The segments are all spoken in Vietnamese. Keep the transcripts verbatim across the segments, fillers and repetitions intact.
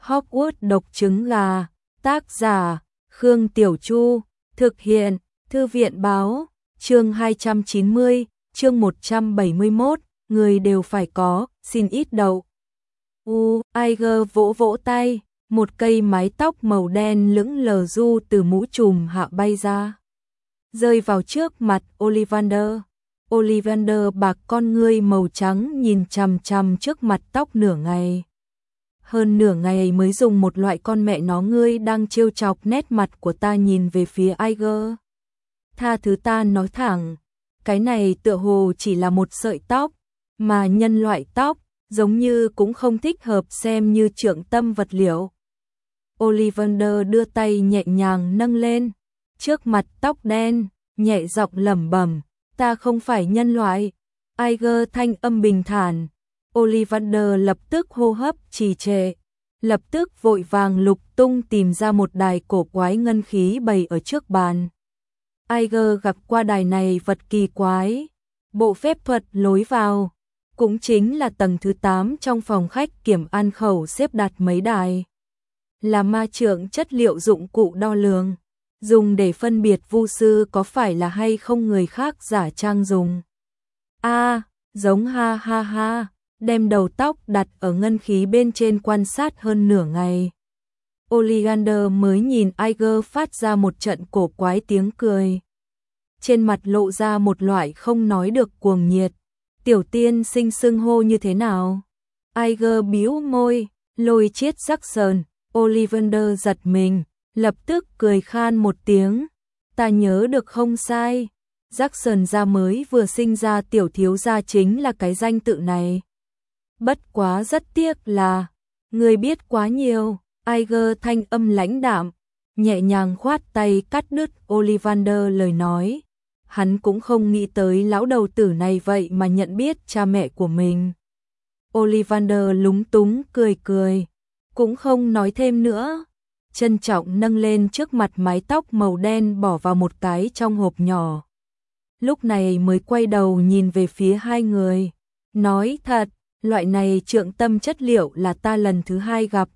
Hogwarts độc trứng gà, tác giả, Khương Tiểu Chu, thực hiện, Thư viện báo, chương hai trăm chín mươi, chương một trăm bảy mươi mốt, người đều phải có, xin ít đậu. U, Iger vỗ vỗ tay, một cây mái tóc màu đen lững lờ du từ mũ trùm hạ bay ra. Rơi vào trước mặt Ollivander. Ollivander bạc con ngươi màu trắng nhìn chằm chằm trước mặt tóc nửa ngày. Hơn nửa ngày mới dùng một loại con mẹ nó ngươi đang trêu chọc nét mặt của ta nhìn về phía Iger. Tha thứ ta nói thẳng, cái này tựa hồ chỉ là một sợi tóc, mà nhân loại tóc, giống như cũng không thích hợp xem như trượng tâm vật liệu. Ollivander đưa tay nhẹ nhàng nâng lên, trước mặt tóc đen, nhẹ giọng lẩm bẩm, ta không phải nhân loại. Iger thanh âm bình thản. Ollivander lập tức hô hấp trì trệ, lập tức vội vàng lục tung tìm ra một đài cổ quái ngân khí bày ở trước bàn. Iger gặp qua đài này vật kỳ quái, bộ phép thuật lối vào, cũng chính là tầng thứ tám trong phòng khách kiểm an khẩu xếp đặt mấy đài. Là ma trượng chất liệu dụng cụ đo lường, dùng để phân biệt vu sư có phải là hay không người khác giả trang dùng. A, à, giống ha ha ha, đem đầu tóc đặt ở ngân khí bên trên quan sát hơn nửa ngày. Ollivander mới nhìn Iger phát ra một trận cổ quái tiếng cười. Trên mặt lộ ra một loại không nói được cuồng nhiệt. Tiểu tiên sinh xưng hô như thế nào? Iger bĩu môi, lôi chiết Jackson. Ollivander giật mình, lập tức cười khan một tiếng. Ta nhớ được không sai. Jackson gia mới vừa sinh ra tiểu thiếu gia chính là cái danh tự này. Bất quá rất tiếc là, người biết quá nhiều. Iger thanh âm lãnh đạm, nhẹ nhàng khoát tay cắt đứt Ollivander lời nói. Hắn cũng không nghĩ tới lão đầu tử này vậy mà nhận biết cha mẹ của mình. Ollivander lúng túng cười cười, cũng không nói thêm nữa. Trân trọng nâng lên trước mặt mái tóc màu đen bỏ vào một cái trong hộp nhỏ. Lúc này mới quay đầu nhìn về phía hai người, nói thật, loại này trượng tâm chất liệu là ta lần thứ hai gặp.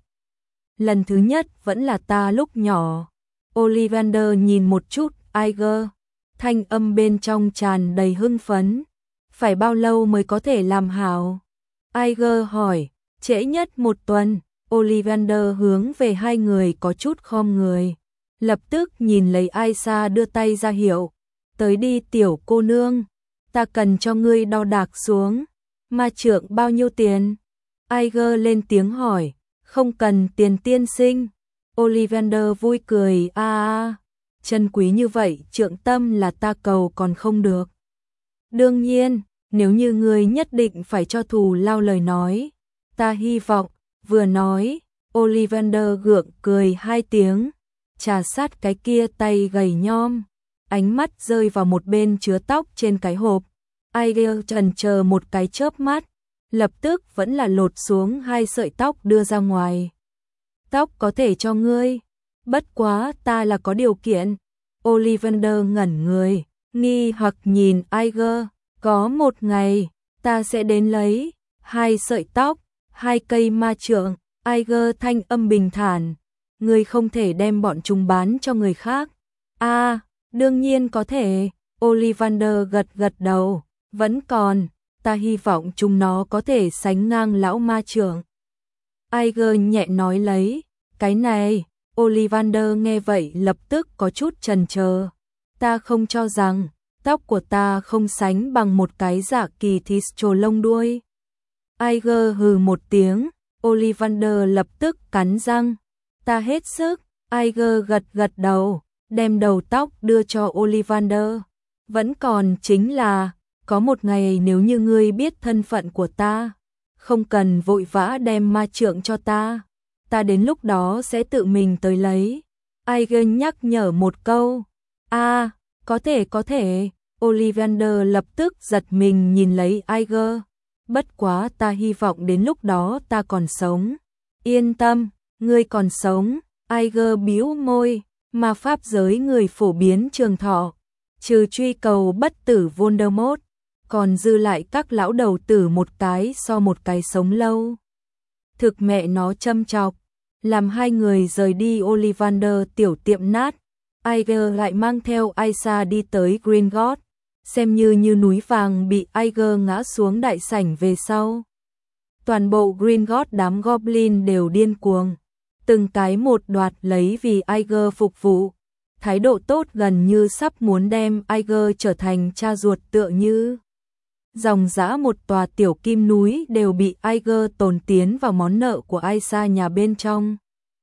Lần thứ nhất vẫn là ta lúc nhỏ. Ollivander nhìn một chút Iger, thanh âm bên trong tràn đầy hưng phấn. Phải bao lâu mới có thể làm hảo? Iger hỏi, trễ nhất một tuần. Ollivander hướng về hai người có chút khom người. Lập tức nhìn lấy Aisa đưa tay ra hiệu. Tới đi tiểu cô nương, ta cần cho ngươi đo đạc xuống. Ma trượng bao nhiêu tiền? Iger lên tiếng hỏi. Không cần tiền tiên sinh. Ollivander vui cười, a a, chân quý như vậy trượng tâm là ta cầu còn không được. Đương nhiên, nếu như ngươi nhất định phải cho thù lao lời nói, ta hy vọng. Vừa nói, Ollivander gượng cười hai tiếng, trà sát cái kia tay gầy nhom, ánh mắt rơi vào một bên chứa tóc trên cái hộp. Iger chần chờ một cái chớp mắt, lập tức vẫn là lột xuống hai sợi tóc đưa ra ngoài. Tóc có thể cho ngươi, bất quá ta là có điều kiện. Ollivander ngẩn người, nghi hoặc nhìn Iger, có một ngày, ta sẽ đến lấy hai sợi tóc, hai cây ma trượng. Iger thanh âm bình thản, ngươi không thể đem bọn chúng bán cho người khác. A, à, đương nhiên có thể. Ollivander gật gật đầu, vẫn còn, ta hy vọng chúng nó có thể sánh ngang lão ma trượng. Iger nhẹ nói lấy, cái này. Ollivander nghe vậy lập tức có chút chần chờ. Ta không cho rằng tóc của ta không sánh bằng một cái dạ kỳ thít trồ lông đuôi. Iger hừ một tiếng. Ollivander lập tức cắn răng. Ta hết sức. Iger gật gật đầu, đem đầu tóc đưa cho Ollivander. Vẫn còn chính là, có một ngày nếu như ngươi biết thân phận của ta, không cần vội vã đem ma trượng cho ta, ta đến lúc đó sẽ tự mình tới lấy. Iger nhắc nhở một câu. A, à, có thể có thể. Ollivander lập tức giật mình nhìn lấy Iger. Bất quá ta hy vọng đến lúc đó ta còn sống. Yên tâm, ngươi còn sống. Iger bĩu môi, ma pháp giới người phổ biến trường thọ, trừ truy cầu bất tử Voldemort, còn dư lại các lão đầu tử một cái so một cái sống lâu. Thực mẹ nó châm chọc, Làm hai người rời đi Ollivander tiểu tiệm nát, Iger lại mang theo Aisha đi tới Gringotts, xem như như núi vàng bị Iger ngã xuống đại sảnh về sau. Toàn bộ Gringotts đám Goblin đều điên cuồng, từng cái một đoạt lấy vì Iger phục vụ, thái độ tốt gần như sắp muốn đem Iger trở thành cha ruột tựa như. Dòng dã một tòa tiểu kim núi đều bị Iger tồn tiến vào món nợ của Aisha nhà bên trong.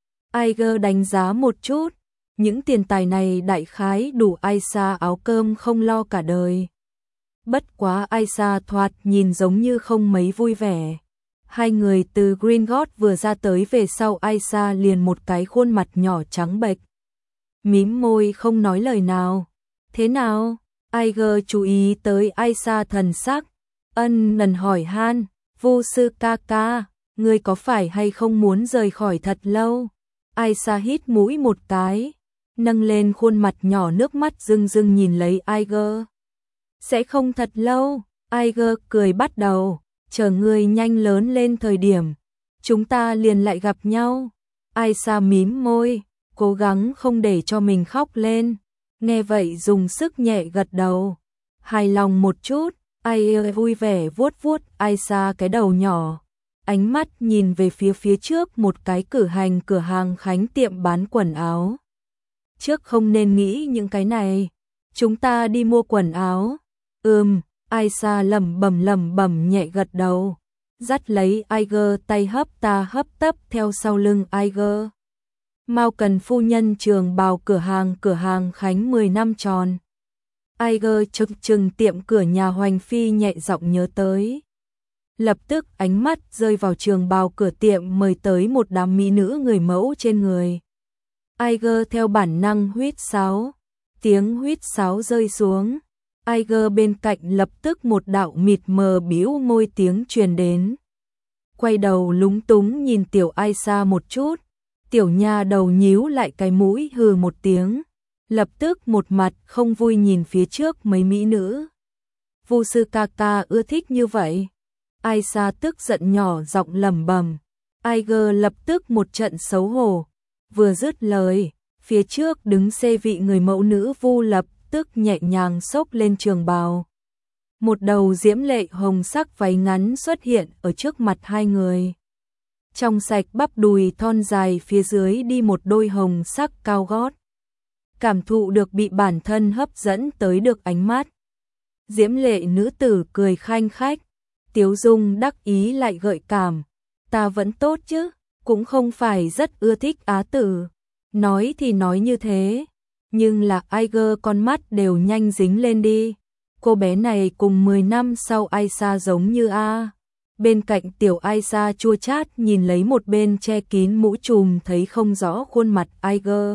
Iger đánh giá một chút, những tiền tài này đại khái đủ Aisha áo cơm không lo cả đời. Bất quá Aisha thoạt nhìn giống như không mấy vui vẻ. Hai người từ Gringotts vừa ra tới về sau Aisha liền một cái khuôn mặt nhỏ trắng bệch. Mím môi không nói lời nào. Thế nào? Iger chú ý tới Aisha thần sắc. Ân lần hỏi han, Vu sư ca ca, ngươi có phải hay không muốn rời khỏi thật lâu? Aisha hít mũi một cái, nâng lên khuôn mặt nhỏ nước mắt rưng rưng nhìn lấy Iger. Sẽ không thật lâu, Iger cười bắt đầu, chờ ngươi nhanh lớn lên thời điểm, chúng ta liền lại gặp nhau. Aisha mím môi, cố gắng không để cho mình khóc lên, nghe vậy dùng sức nhẹ gật đầu. Hài lòng một chút, Iger vui vẻ vuốt vuốt Aisha cái đầu nhỏ, ánh mắt nhìn về phía phía trước một cái cử hành cửa hàng khánh tiệm bán quần áo. Trước không nên nghĩ những cái này, chúng ta đi mua quần áo. Ừm, Aisha lẩm bẩm lẩm bẩm nhẹ gật đầu, dắt lấy Iger tay hấp ta hấp tấp theo sau lưng Iger. Mao Cần phu nhân trường bào cửa hàng cửa hàng khánh mười năm tròn. Iger chực chừng tiệm cửa nhà Hoành Phi nhẹ giọng nhớ tới. Lập tức ánh mắt rơi vào trường bào cửa tiệm mời tới một đám mỹ nữ người mẫu trên người. Iger theo bản năng huýt sáo, tiếng huýt sáo rơi xuống. Iger bên cạnh lập tức một đạo mịt mờ bĩu môi tiếng truyền đến. Quay đầu lúng túng nhìn tiểu Aisha một chút, tiểu nha đầu nhíu lại cái mũi hừ một tiếng, lập tức một mặt không vui nhìn phía trước mấy mỹ nữ. Vu sư ca ca ưa thích như vậy. Aisha tức giận nhỏ giọng lẩm bẩm. Iger lập tức một trận xấu hổ, vừa dứt lời, phía trước đứng xê vị người mẫu nữ Vu lập tức nhẹ nhàng xốc lên trường bào. Một đầu diễm lệ hồng sắc váy ngắn xuất hiện ở trước mặt hai người. Trong sạch bắp đùi thon dài phía dưới đi một đôi hồng sắc cao gót. Cảm thụ được bị bản thân hấp dẫn tới được ánh mắt. Diễm lệ nữ tử cười khanh khách, tiếu dung đắc ý lại gợi cảm. Ta vẫn tốt chứ, cũng không phải rất ưa thích Á tử. Nói thì nói như thế, nhưng là Iger con mắt đều nhanh dính lên đi. Cô bé này cùng mười năm sau Aisha giống như A. Bên cạnh tiểu Aisha chua chát nhìn lấy một bên che kín mũ trùm thấy không rõ khuôn mặt Iger.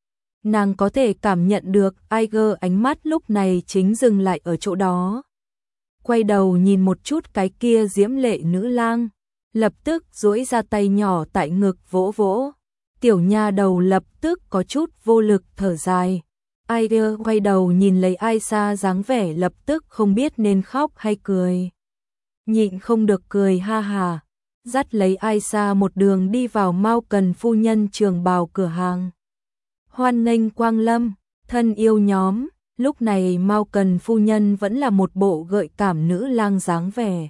Nàng có thể cảm nhận được Iger ánh mắt lúc này chính dừng lại ở chỗ đó. Quay đầu nhìn một chút cái kia diễm lệ nữ lang, lập tức duỗi ra tay nhỏ tại ngực vỗ vỗ. Tiểu nha đầu lập tức có chút vô lực thở dài. Iger quay đầu nhìn lấy Aisha dáng vẻ lập tức không biết nên khóc hay cười. Nhịn không được cười ha hà, dắt lấy Aisha một đường đi vào Mao Cần phu nhân trường bào cửa hàng. Hoan nghênh quang lâm, thân yêu nhóm, lúc này Mao Cần phu nhân vẫn là một bộ gợi cảm nữ lang dáng vẻ.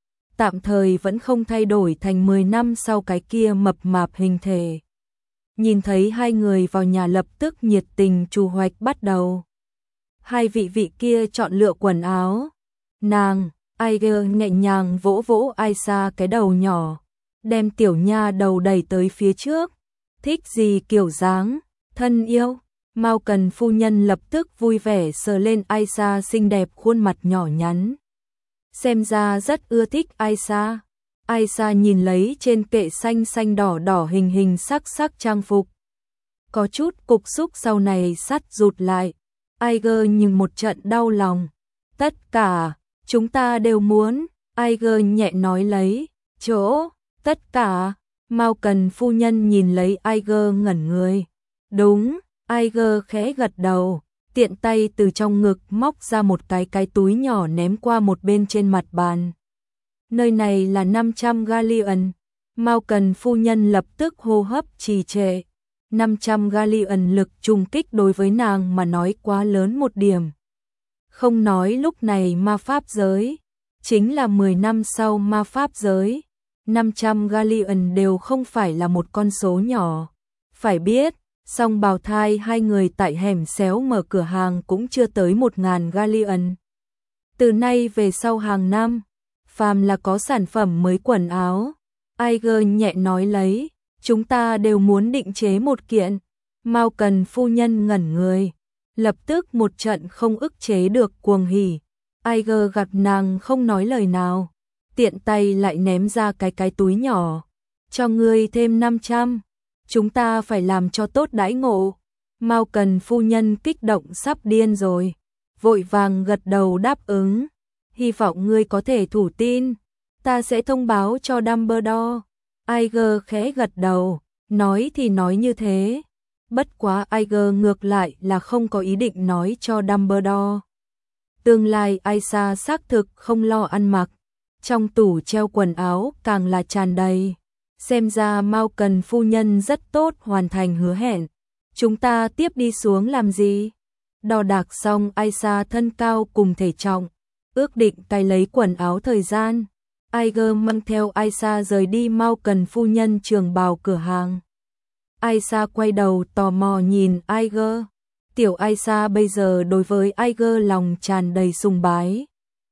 Tạm thời vẫn không thay đổi thành mười năm sau cái kia mập mạp hình thể. Nhìn thấy hai người vào nhà lập tức nhiệt tình trù hoạch bắt đầu. Hai vị vị kia chọn lựa quần áo. Nàng, Iger nhẹ nhàng vỗ vỗ Aisha cái đầu nhỏ, đem tiểu nha đầu đẩy tới phía trước. Thích gì kiểu dáng, thân yêu. Mao Cần phu nhân lập tức vui vẻ sờ lên Aisha xinh đẹp khuôn mặt nhỏ nhắn. Xem ra rất ưa thích Aisha. Aisha nhìn lấy trên kệ xanh xanh đỏ đỏ hình hình sắc sắc trang phục. Có chút cục xúc sau này sắt rụt lại. Iger nhưng một trận đau lòng. Tất cả, chúng ta đều muốn. Iger nhẹ nói lấy. Chỗ, tất cả. Mao Cần phu nhân nhìn lấy Iger ngẩn người. Đúng, Iger khẽ gật đầu. Tiện tay từ trong ngực móc ra một cái cái túi nhỏ ném qua một bên trên mặt bàn. Nơi này là năm trăm galleon. Mao Cần phu nhân lập tức hô hấp trì trệ. năm trăm galleon lực trùng kích đối với nàng mà nói quá lớn một điểm. Không nói lúc này ma pháp giới, chính là mười năm sau ma pháp giới, năm trăm galleon đều không phải là một con số nhỏ. Phải biết, song bào thai hai người tại hẻm xéo mở cửa hàng cũng chưa tới một ngàn galleon. Từ nay về sau hàng năm, phàm là có sản phẩm mới quần áo, Iger nhẹ nói lấy, chúng ta đều muốn định chế một kiện. Mao Cần phu nhân ngẩn người, lập tức một trận không ức chế được cuồng hỉ. Iger gạt nàng không nói lời nào, tiện tay lại ném ra cái cái túi nhỏ. Cho ngươi thêm năm trăm, chúng ta phải làm cho tốt đãi ngộ. Mao Cần phu nhân kích động sắp điên rồi, vội vàng gật đầu đáp ứng. Hy vọng ngươi có thể thủ tin, ta sẽ thông báo cho Dumbledore. Iger khẽ gật đầu, nói thì nói như thế. Bất quá Iger ngược lại là không có ý định nói cho Dumbledore. Tương lai Aisha xác thực không lo ăn mặc, trong tủ treo quần áo càng là tràn đầy. Xem ra Mao Cần phu nhân rất tốt hoàn thành hứa hẹn. Chúng ta tiếp đi xuống làm gì? Đo đạc xong Aisha thân cao cùng thể trọng, ước định cài lấy quần áo thời gian. Iger mang theo Aisha rời đi Mao Cần phu nhân trường bào cửa hàng. Aisha quay đầu tò mò nhìn Iger. Tiểu Aisha bây giờ đối với Iger lòng tràn đầy sùng bái.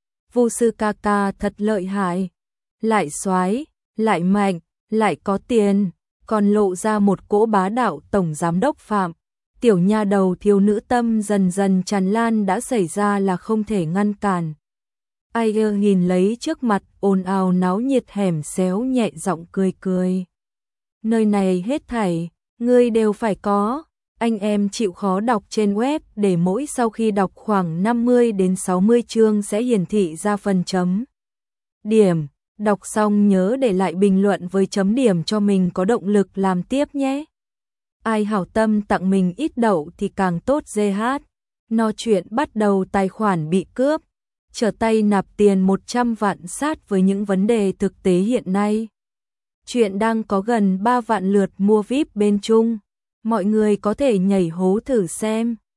Vu sư ca ca thật lợi hại, lại soái, lại mạnh, lại có tiền, còn lộ ra một cỗ bá đạo tổng giám đốc Phạm. Tiểu nha đầu thiếu nữ tâm dần dần tràn lan đã xảy ra là không thể ngăn cản. Iger nhìn lấy trước mặt ồn ào náo nhiệt hẻm xéo nhẹ giọng cười cười. Nơi này hết thảy, ngươi đều phải có. Anh em chịu khó đọc trên web để mỗi sau khi đọc khoảng năm mươi đến sáu mươi chương sẽ hiển thị ra phần chấm điểm. Đọc xong nhớ để lại bình luận với chấm điểm cho mình có động lực làm tiếp nhé. Ai hảo tâm tặng mình ít đậu thì càng tốt giê hát. No chuyện bắt đầu tài khoản bị cướp. Trở tay nạp tiền một trăm vạn sát với những vấn đề thực tế hiện nay. Chuyện đang có gần ba vạn lượt mua víp bên Trung. Mọi người có thể nhảy hố thử xem.